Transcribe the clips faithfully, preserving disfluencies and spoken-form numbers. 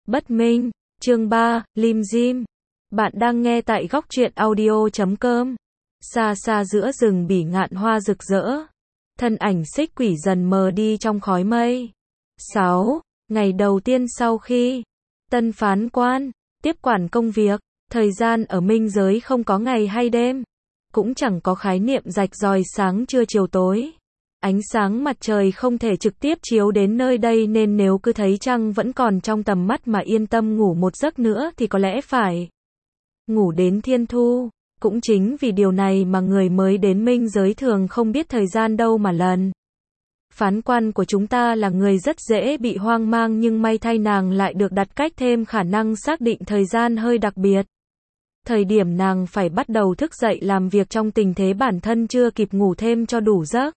Bất minh, chương ba, Lim Dim. Bạn đang nghe tại góc truyện audio chấm com. Xa xa giữa rừng bỉ ngạn hoa rực rỡ, thân ảnh xích quỷ dần mờ đi trong khói mây. sáu. Ngày đầu tiên sau khi tân phán quan tiếp quản công việc, thời gian ở minh giới không có ngày hay đêm, cũng chẳng có khái niệm rạch ròi sáng trưa chiều tối. Ánh sáng mặt trời không thể trực tiếp chiếu đến nơi đây nên nếu cứ thấy trăng vẫn còn trong tầm mắt mà yên tâm ngủ một giấc nữa thì có lẽ phải ngủ đến thiên thu. Cũng chính vì điều này mà người mới đến minh giới thường không biết thời gian đâu mà lần. Phán quan của chúng ta là người rất dễ bị hoang mang, nhưng may thay nàng lại được đặt cách thêm khả năng xác định thời gian hơi đặc biệt. Thời điểm nàng phải bắt đầu thức dậy làm việc trong tình thế bản thân chưa kịp ngủ thêm cho đủ giấc,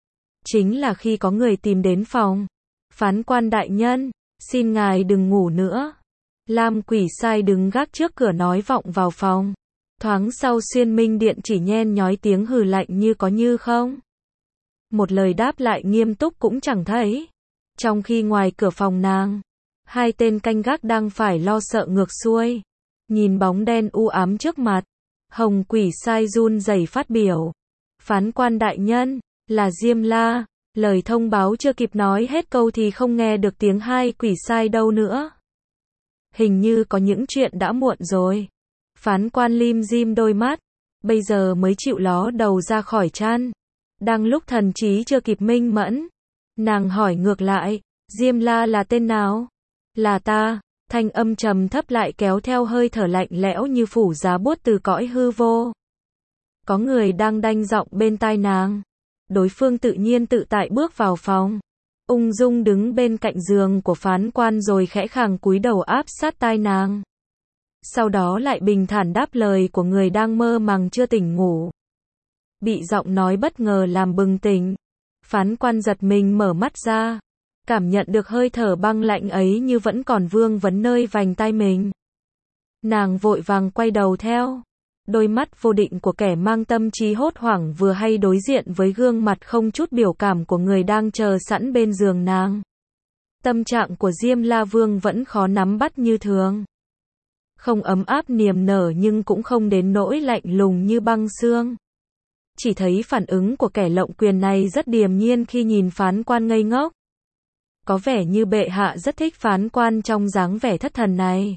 chính là khi có người tìm đến phòng. Phán quan đại nhân, xin ngài đừng ngủ nữa. Lam quỷ sai đứng gác trước cửa nói vọng vào phòng. Thoáng sau xuyên minh điện chỉ nhen nhói tiếng hừ lạnh như có như không. Một lời đáp lại nghiêm túc cũng chẳng thấy. Trong khi ngoài cửa phòng nàng, hai tên canh gác đang phải lo sợ ngược xuôi. Nhìn bóng đen u ám trước mặt, hồng quỷ sai run rẩy phát biểu. Phán quan đại nhân, là Diêm La. Lời thông báo chưa kịp nói hết câu thì không nghe được tiếng hai quỷ sai đâu nữa. Hình như có những chuyện đã muộn rồi. Phán quan lim dim đôi mắt, bây giờ mới chịu ló đầu ra khỏi chăn. Đang lúc thần trí chưa kịp minh mẫn, nàng hỏi ngược lại, Diêm La là tên nào? Là ta. Thanh âm trầm thấp lại kéo theo hơi thở lạnh lẽo như phủ giá buốt từ cõi hư vô. Có người đang đanh giọng bên tai nàng. Đối phương tự nhiên tự tại bước vào phòng, ung dung đứng bên cạnh giường của phán quan rồi khẽ khàng cúi đầu áp sát tai nàng. Sau đó lại bình thản đáp lời của người đang mơ màng chưa tỉnh ngủ. Bị giọng nói bất ngờ làm bừng tỉnh, phán quan giật mình mở mắt ra, cảm nhận được hơi thở băng lạnh ấy như vẫn còn vương vấn nơi vành tai mình. Nàng vội vàng quay đầu theo. Đôi mắt vô định của kẻ mang tâm trí hốt hoảng vừa hay đối diện với gương mặt không chút biểu cảm của người đang chờ sẵn bên giường nàng. Tâm trạng của Diêm La Vương vẫn khó nắm bắt như thường. Không ấm áp niềm nở nhưng cũng không đến nỗi lạnh lùng như băng xương. Chỉ thấy phản ứng của kẻ lộng quyền này rất điềm nhiên khi nhìn phán quan ngây ngốc. Có vẻ như bệ hạ rất thích phán quan trong dáng vẻ thất thần này.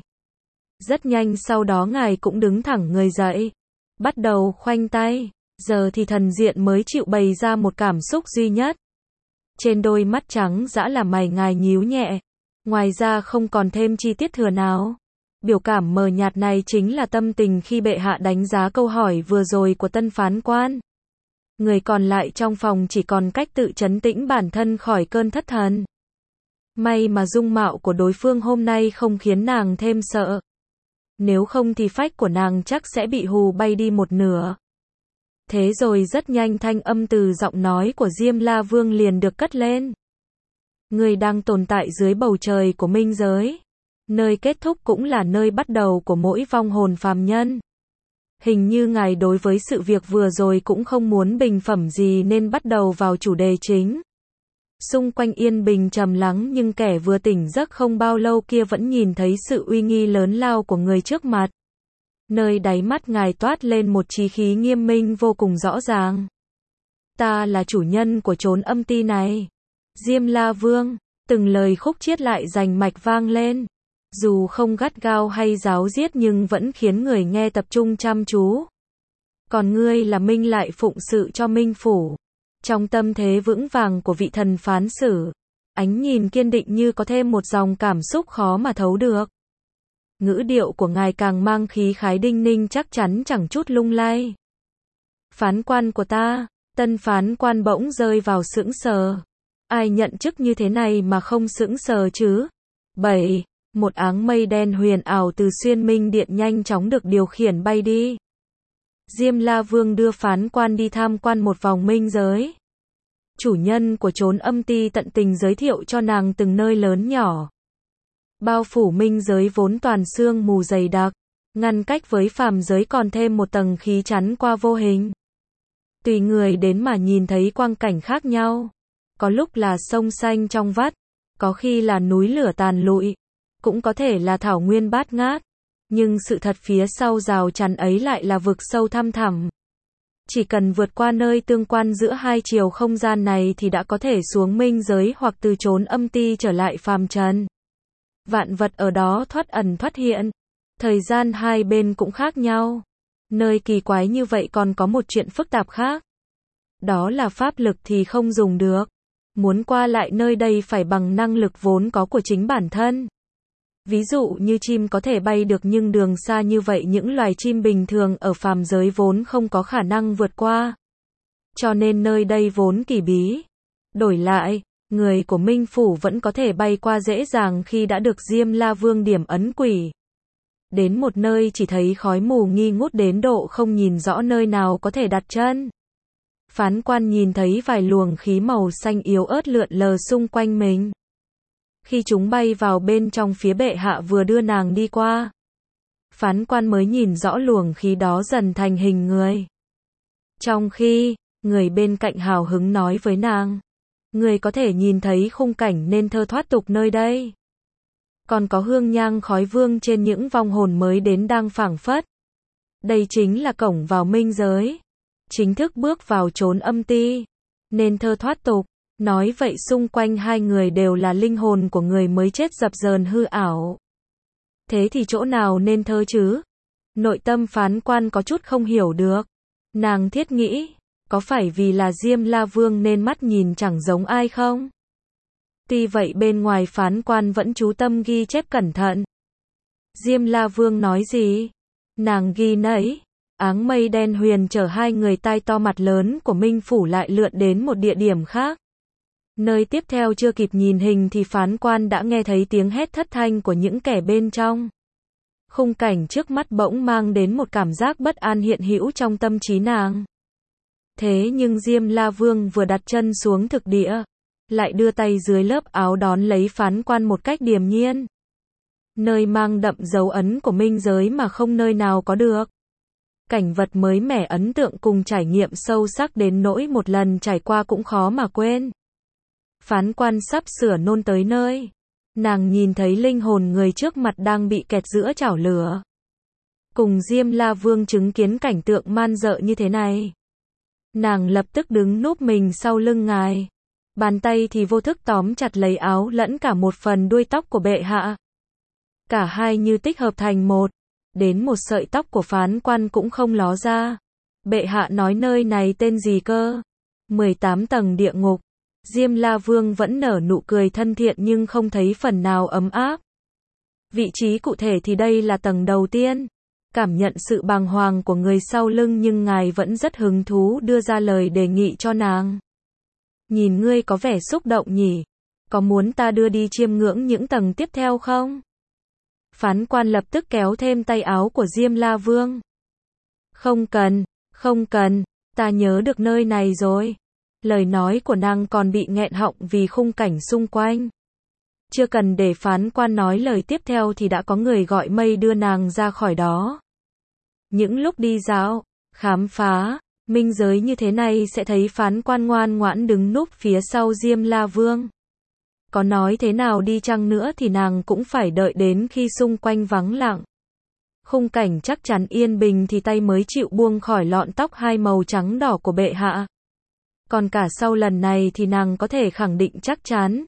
Rất nhanh sau đó ngài cũng đứng thẳng người dậy, bắt đầu khoanh tay. Giờ thì thần diện mới chịu bày ra một cảm xúc duy nhất. Trên đôi mắt trắng dã là mày ngài nhíu nhẹ, ngoài ra không còn thêm chi tiết thừa nào. Biểu cảm mờ nhạt này chính là tâm tình khi bệ hạ đánh giá câu hỏi vừa rồi của tân phán quan. Người còn lại trong phòng chỉ còn cách tự trấn tĩnh bản thân khỏi cơn thất thần. May mà dung mạo của đối phương hôm nay không khiến nàng thêm sợ. Nếu không thì phách của nàng chắc sẽ bị hù bay đi một nửa. Thế rồi rất nhanh thanh âm từ giọng nói của Diêm La Vương liền được cất lên. Người đang tồn tại dưới bầu trời của minh giới. Nơi kết thúc cũng là nơi bắt đầu của mỗi vong hồn phàm nhân. Hình như ngài đối với sự việc vừa rồi cũng không muốn bình phẩm gì nên bắt đầu vào chủ đề chính. Xung quanh yên bình trầm lắng nhưng kẻ vừa tỉnh giấc không bao lâu kia vẫn nhìn thấy sự uy nghi lớn lao của người trước mặt. Nơi đáy mắt ngài toát lên một chí khí nghiêm minh vô cùng rõ ràng. Ta là chủ nhân của chốn âm ti này. Diêm La Vương, từng lời khúc chiết lại rành mạch vang lên. Dù không gắt gao hay giáo diết nhưng vẫn khiến người nghe tập trung chăm chú. Còn ngươi là Minh lại phụng sự cho Minh Phủ. Trong tâm thế vững vàng của vị thần phán xử, ánh nhìn kiên định như có thêm một dòng cảm xúc khó mà thấu được. Ngữ điệu của ngài càng mang khí khái đinh ninh chắc chắn chẳng chút lung lay. Phán quan của ta, tân phán quan bỗng rơi vào sững sờ. Ai nhận chức như thế này mà không sững sờ chứ? bảy. Một áng mây đen huyền ảo từ xuyên minh điện nhanh chóng được điều khiển bay đi. Diêm La Vương đưa phán quan đi tham quan một vòng minh giới. Chủ nhân của chốn âm ti tận tình giới thiệu cho nàng từng nơi lớn nhỏ. Bao phủ minh giới vốn toàn sương mù dày đặc, ngăn cách với phàm giới còn thêm một tầng khí chắn qua vô hình. Tùy người đến mà nhìn thấy quang cảnh khác nhau. Có lúc là sông xanh trong vắt, có khi là núi lửa tàn lụi, cũng có thể là thảo nguyên bát ngát, nhưng sự thật phía sau rào chắn ấy lại là vực sâu thăm thẳm. Chỉ cần vượt qua nơi tương quan giữa hai chiều không gian này thì đã có thể xuống minh giới hoặc từ chốn âm ti trở lại phàm trần. Vạn vật ở đó thoát ẩn thoát hiện, thời gian hai bên cũng khác nhau. Nơi kỳ quái như vậy còn có một chuyện phức tạp khác. Đó là pháp lực thì không dùng được. Muốn qua lại nơi đây phải bằng năng lực vốn có của chính bản thân. Ví dụ như chim có thể bay được nhưng đường xa như vậy những loài chim bình thường ở phàm giới vốn không có khả năng vượt qua. Cho nên nơi đây vốn kỳ bí. Đổi lại, người của Minh Phủ vẫn có thể bay qua dễ dàng khi đã được Diêm La Vương điểm ấn quỷ. Đến một nơi chỉ thấy khói mù nghi ngút đến độ không nhìn rõ nơi nào có thể đặt chân. Phán quan nhìn thấy vài luồng khí màu xanh yếu ớt lượn lờ xung quanh mình. Khi chúng bay vào bên trong phía bệ hạ vừa đưa nàng đi qua, phán quan mới nhìn rõ luồng khí đó dần thành hình người. Trong khi, người bên cạnh hào hứng nói với nàng, người có thể nhìn thấy khung cảnh nên thơ thoát tục nơi đây. Còn có hương nhang khói vương trên những vong hồn mới đến đang phảng phất. Đây chính là cổng vào minh giới. Chính thức bước vào chốn âm ti. Nên thơ thoát tục. Nói vậy xung quanh hai người đều là linh hồn của người mới chết dập dờn hư ảo. Thế thì chỗ nào nên thơ chứ? Nội tâm phán quan có chút không hiểu được. Nàng thiết nghĩ, có phải vì là Diêm La Vương nên mắt nhìn chẳng giống ai không? Tuy vậy bên ngoài phán quan vẫn chú tâm ghi chép cẩn thận. Diêm La Vương nói gì? Nàng ghi nấy. Áng mây đen huyền chở hai người tai to mặt lớn của Minh Phủ lại lượn đến một địa điểm khác. Nơi tiếp theo chưa kịp nhìn hình thì phán quan đã nghe thấy tiếng hét thất thanh của những kẻ bên trong. Khung cảnh trước mắt bỗng mang đến một cảm giác bất an hiện hữu trong tâm trí nàng. Thế nhưng Diêm La Vương vừa đặt chân xuống thực địa, lại đưa tay dưới lớp áo đón lấy phán quan một cách điềm nhiên. Nơi mang đậm dấu ấn của minh giới mà không nơi nào có được. Cảnh vật mới mẻ ấn tượng cùng trải nghiệm sâu sắc đến nỗi một lần trải qua cũng khó mà quên. Phán quan sắp sửa nôn tới nơi. Nàng nhìn thấy linh hồn người trước mặt đang bị kẹt giữa chảo lửa. Cùng Diêm La Vương chứng kiến cảnh tượng man dợ như thế này. Nàng lập tức đứng núp mình sau lưng ngài. Bàn tay thì vô thức tóm chặt lấy áo lẫn cả một phần đuôi tóc của bệ hạ. Cả hai như tích hợp thành một. Đến một sợi tóc của phán quan cũng không ló ra. Bệ hạ nói nơi này tên gì cơ? mười tám tầng địa ngục. Diêm La Vương vẫn nở nụ cười thân thiện nhưng không thấy phần nào ấm áp. Vị trí cụ thể thì đây là tầng đầu tiên. Cảm nhận sự bàng hoàng của người sau lưng nhưng ngài vẫn rất hứng thú đưa ra lời đề nghị cho nàng. Nhìn ngươi có vẻ xúc động nhỉ? Có muốn ta đưa đi chiêm ngưỡng những tầng tiếp theo không? Phán quan lập tức kéo thêm tay áo của Diêm La Vương. Không cần, không cần, ta nhớ được nơi này rồi. Lời nói của nàng còn bị nghẹn họng vì khung cảnh xung quanh. Chưa cần để phán quan nói lời tiếp theo thì đã có người gọi mây đưa nàng ra khỏi đó. Những lúc đi dạo, khám phá, minh giới như thế này sẽ thấy phán quan ngoan ngoãn đứng núp phía sau Diêm La Vương. Có nói thế nào đi chăng nữa thì nàng cũng phải đợi đến khi xung quanh vắng lặng. Khung cảnh chắc chắn yên bình thì tay mới chịu buông khỏi lọn tóc hai màu trắng đỏ của bệ hạ. Còn cả sau lần này thì nàng có thể khẳng định chắc chắn.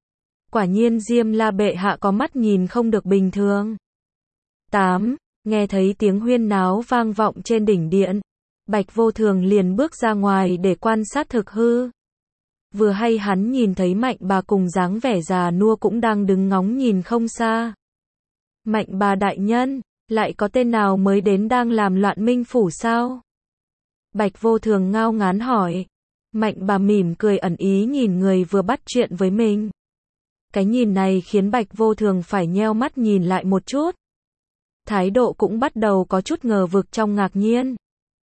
Quả nhiên Diêm La bệ hạ có mắt nhìn không được bình thường. tám. Nghe thấy tiếng huyên náo vang vọng trên đỉnh điện. Bạch Vô Thường liền bước ra ngoài để quan sát thực hư. Vừa hay hắn nhìn thấy Mạnh bà cùng dáng vẻ già nua cũng đang đứng ngóng nhìn không xa. Mạnh bà đại nhân, lại có tên nào mới đến đang làm loạn Minh Phủ sao? Bạch Vô Thường ngao ngán hỏi. Mạnh bà mỉm cười ẩn ý nhìn người vừa bắt chuyện với mình. Cái nhìn này khiến Bạch Vô Thường phải nheo mắt nhìn lại một chút. Thái độ cũng bắt đầu có chút ngờ vực trong ngạc nhiên.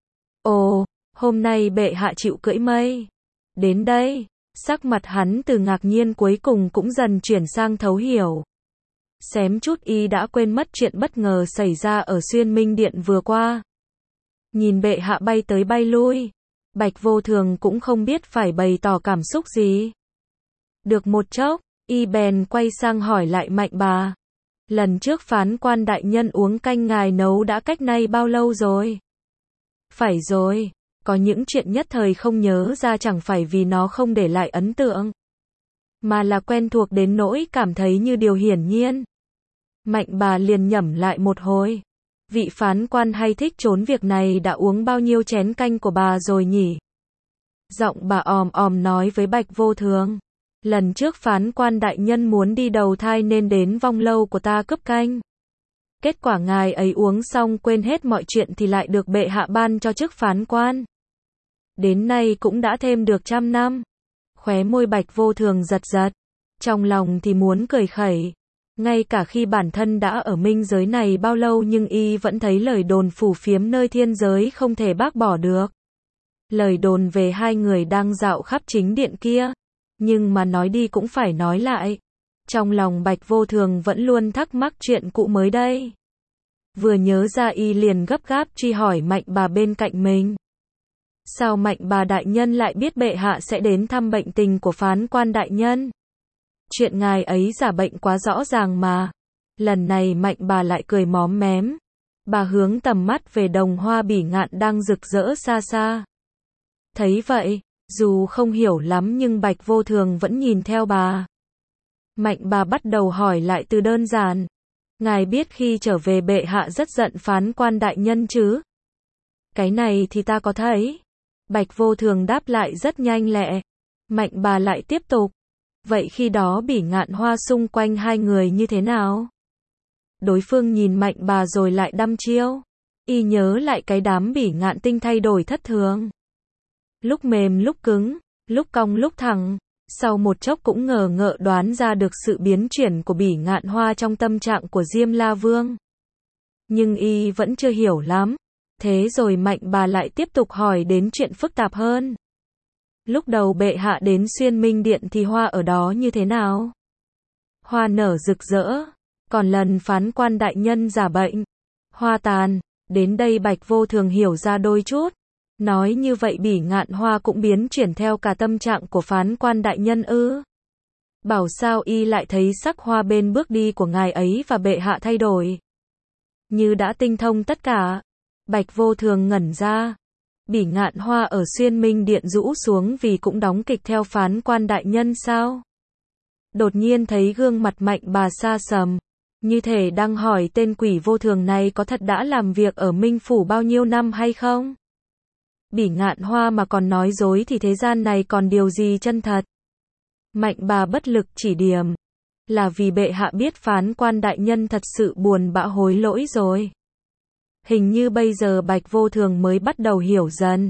Ồ, hôm nay bệ hạ chịu cưỡi mây. Đến đây, sắc mặt hắn từ ngạc nhiên cuối cùng cũng dần chuyển sang thấu hiểu. Xém chút y đã quên mất chuyện bất ngờ xảy ra ở Xuyên Minh Điện vừa qua. Nhìn bệ hạ bay tới bay lui. Bạch Vô Thường cũng không biết phải bày tỏ cảm xúc gì. Được một chốc, y bèn quay sang hỏi lại Mạnh bà. Lần trước phán quan đại nhân uống canh ngài nấu đã cách nay bao lâu rồi? Phải rồi, có những chuyện nhất thời không nhớ ra chẳng phải vì nó không để lại ấn tượng, mà là quen thuộc đến nỗi cảm thấy như điều hiển nhiên. Mạnh bà liền nhẩm lại một hồi. Vị phán quan hay thích trốn việc này đã uống bao nhiêu chén canh của bà rồi nhỉ? Giọng bà òm òm nói với Bạch Vô Thường. Lần trước phán quan đại nhân muốn đi đầu thai nên đến vong lâu của ta cướp canh. Kết quả ngài ấy uống xong quên hết mọi chuyện thì lại được bệ hạ ban cho chức phán quan. Đến nay cũng đã thêm được trăm năm. Khóe môi Bạch Vô Thường giật giật. Trong lòng thì muốn cười khẩy. Ngay cả khi bản thân đã ở minh giới này bao lâu nhưng y vẫn thấy lời đồn phủ phiếm nơi thiên giới không thể bác bỏ được. Lời đồn về hai người đang dạo khắp chính điện kia. Nhưng mà nói đi cũng phải nói lại. Trong lòng Bạch Vô Thường vẫn luôn thắc mắc chuyện cũ mới đây. Vừa nhớ ra y liền gấp gáp truy hỏi Mạnh bà bên cạnh mình. Sao Mạnh bà đại nhân lại biết bệ hạ sẽ đến thăm bệnh tình của phán quan đại nhân? Chuyện ngài ấy giả bệnh quá rõ ràng mà. Lần này Mạnh bà lại cười móm mém. Bà hướng tầm mắt về đồng hoa bỉ ngạn đang rực rỡ xa xa. Thấy vậy, dù không hiểu lắm nhưng Bạch Vô Thường vẫn nhìn theo bà. Mạnh bà bắt đầu hỏi lại từ đơn giản. Ngài biết khi trở về bệ hạ rất giận phán quan đại nhân chứ? Cái này thì ta có thấy. Bạch Vô Thường đáp lại rất nhanh lẹ. Mạnh bà lại tiếp tục. Vậy khi đó bỉ ngạn hoa xung quanh hai người như thế nào? Đối phương nhìn Mạnh bà rồi lại đăm chiêu. Y nhớ lại cái đám bỉ ngạn tinh thay đổi thất thường. Lúc mềm lúc cứng, lúc cong lúc thẳng. Sau một chốc cũng ngờ ngợ đoán ra được sự biến chuyển của bỉ ngạn hoa trong tâm trạng của Diêm La Vương. Nhưng y vẫn chưa hiểu lắm. Thế rồi Mạnh bà lại tiếp tục hỏi đến chuyện phức tạp hơn. Lúc đầu bệ hạ đến Xuyên Minh Điện thì hoa ở đó như thế nào? Hoa nở rực rỡ. Còn lần phán quan đại nhân giả bệnh, hoa tàn. Đến đây Bạch Vô Thường hiểu ra đôi chút. Nói như vậy bỉ ngạn hoa cũng biến chuyển theo cả tâm trạng của phán quan đại nhân ư? Bảo sao y lại thấy sắc hoa bên bước đi của ngài ấy và bệ hạ thay đổi. Như đã tinh thông tất cả. Bạch Vô Thường ngẩn ra. Bỉ ngạn hoa ở Xuyên Minh Điện rũ xuống vì cũng đóng kịch theo phán quan đại nhân sao? Đột nhiên thấy gương mặt Mạnh bà xa sầm. Như thể đang hỏi tên quỷ vô thường này có thật đã làm việc ở Minh Phủ bao nhiêu năm hay không? Bỉ ngạn hoa mà còn nói dối thì thế gian này còn điều gì chân thật? Mạnh bà bất lực chỉ điểm. Là vì bệ hạ biết phán quan đại nhân thật sự buồn bã hối lỗi rồi. Hình như bây giờ Bạch Vô Thường mới bắt đầu hiểu dần.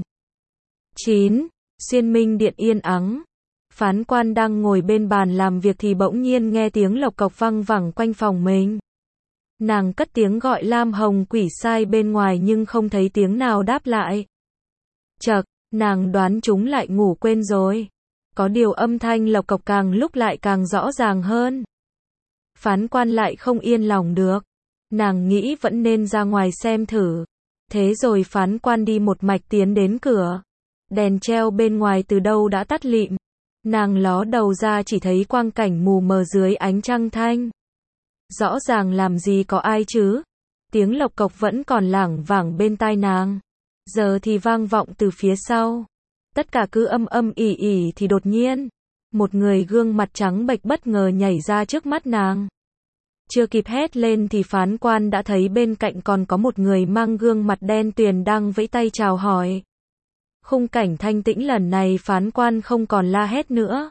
chín. Xuyên Minh Điện yên ắng. Phán quan đang ngồi bên bàn làm việc thì bỗng nhiên nghe tiếng lộc cộc văng vẳng quanh phòng mình. Nàng cất tiếng gọi Lam Hồng quỷ sai bên ngoài nhưng không thấy tiếng nào đáp lại. Chậc, nàng đoán chúng lại ngủ quên rồi. Có điều âm thanh lộc cộc càng lúc lại càng rõ ràng hơn. Phán quan lại không yên lòng được. Nàng nghĩ vẫn nên ra ngoài xem thử. Thế rồi phán quan đi một mạch tiến đến cửa. Đèn treo bên ngoài từ đâu đã tắt lịm. Nàng ló đầu ra chỉ thấy quang cảnh mù mờ dưới ánh trăng thanh. Rõ ràng làm gì có ai chứ. Tiếng lộc cộc vẫn còn lảng vảng bên tai nàng. Giờ thì vang vọng từ phía sau. Tất cả cứ âm âm ỉ ỉ thì đột nhiên. Một người gương mặt trắng bệch bất ngờ nhảy ra trước mắt nàng. Chưa kịp hét lên thì phán quan đã thấy bên cạnh còn có một người mang gương mặt đen tuyền đang vẫy tay chào hỏi. Khung cảnh thanh tĩnh lần này phán quan không còn la hét nữa.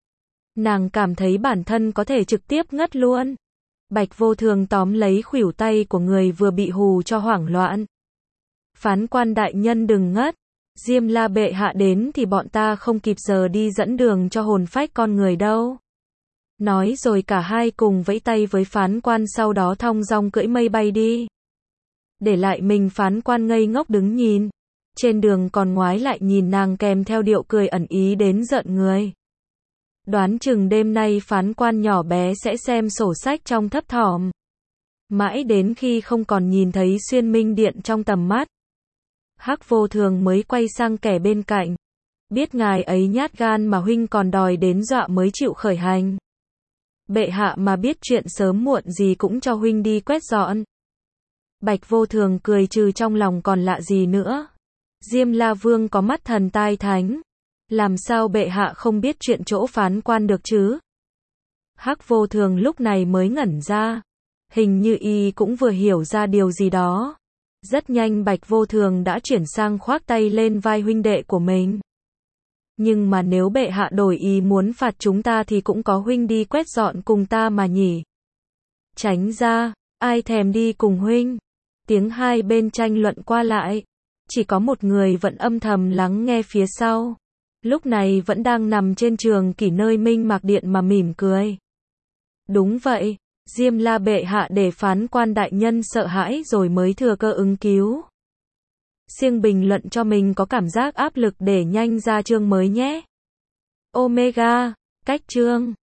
Nàng cảm thấy bản thân có thể trực tiếp ngất luôn. Bạch Vô Thường tóm lấy khuỷu tay của người vừa bị hù cho hoảng loạn. Phán quan đại nhân đừng ngất. Diêm La bệ hạ đến thì bọn ta không kịp giờ đi dẫn đường cho hồn phách con người đâu. Nói rồi cả hai cùng vẫy tay với phán quan sau đó thong dong cưỡi mây bay đi. Để lại mình phán quan ngây ngốc đứng nhìn. Trên đường còn ngoái lại nhìn nàng kèm theo điệu cười ẩn ý đến giận người. Đoán chừng đêm nay phán quan nhỏ bé sẽ xem sổ sách trong thấp thỏm. Mãi đến khi không còn nhìn thấy Xuyên Minh Điện trong tầm mắt. Hắc Vô Thường mới quay sang kẻ bên cạnh. Biết ngài ấy nhát gan mà huynh còn đòi đến dọa mới chịu khởi hành. Bệ hạ mà biết chuyện sớm muộn gì cũng cho huynh đi quét dọn. Bạch Vô Thường cười trừ trong lòng còn lạ gì nữa. Diêm La Vương có mắt thần tai thánh. Làm sao bệ hạ không biết chuyện chỗ phán quan được chứ? Hắc Vô Thường lúc này mới ngẩn ra. Hình như y cũng vừa hiểu ra điều gì đó. Rất nhanh Bạch Vô Thường đã chuyển sang khoác tay lên vai huynh đệ của mình. Nhưng mà nếu bệ hạ đổi ý muốn phạt chúng ta thì cũng có huynh đi quét dọn cùng ta mà nhỉ. Tránh ra, ai thèm đi cùng huynh. Tiếng hai bên tranh luận qua lại. Chỉ có một người vẫn âm thầm lắng nghe phía sau. Lúc này vẫn đang nằm trên trường kỷ nơi Minh Mạc Điện mà mỉm cười. Đúng vậy, Diêm La bệ hạ để phán quan đại nhân sợ hãi rồi mới thừa cơ ứng cứu. Siêng bình luận cho mình có cảm giác áp lực để nhanh ra chương mới nhé. Omega, cách chương.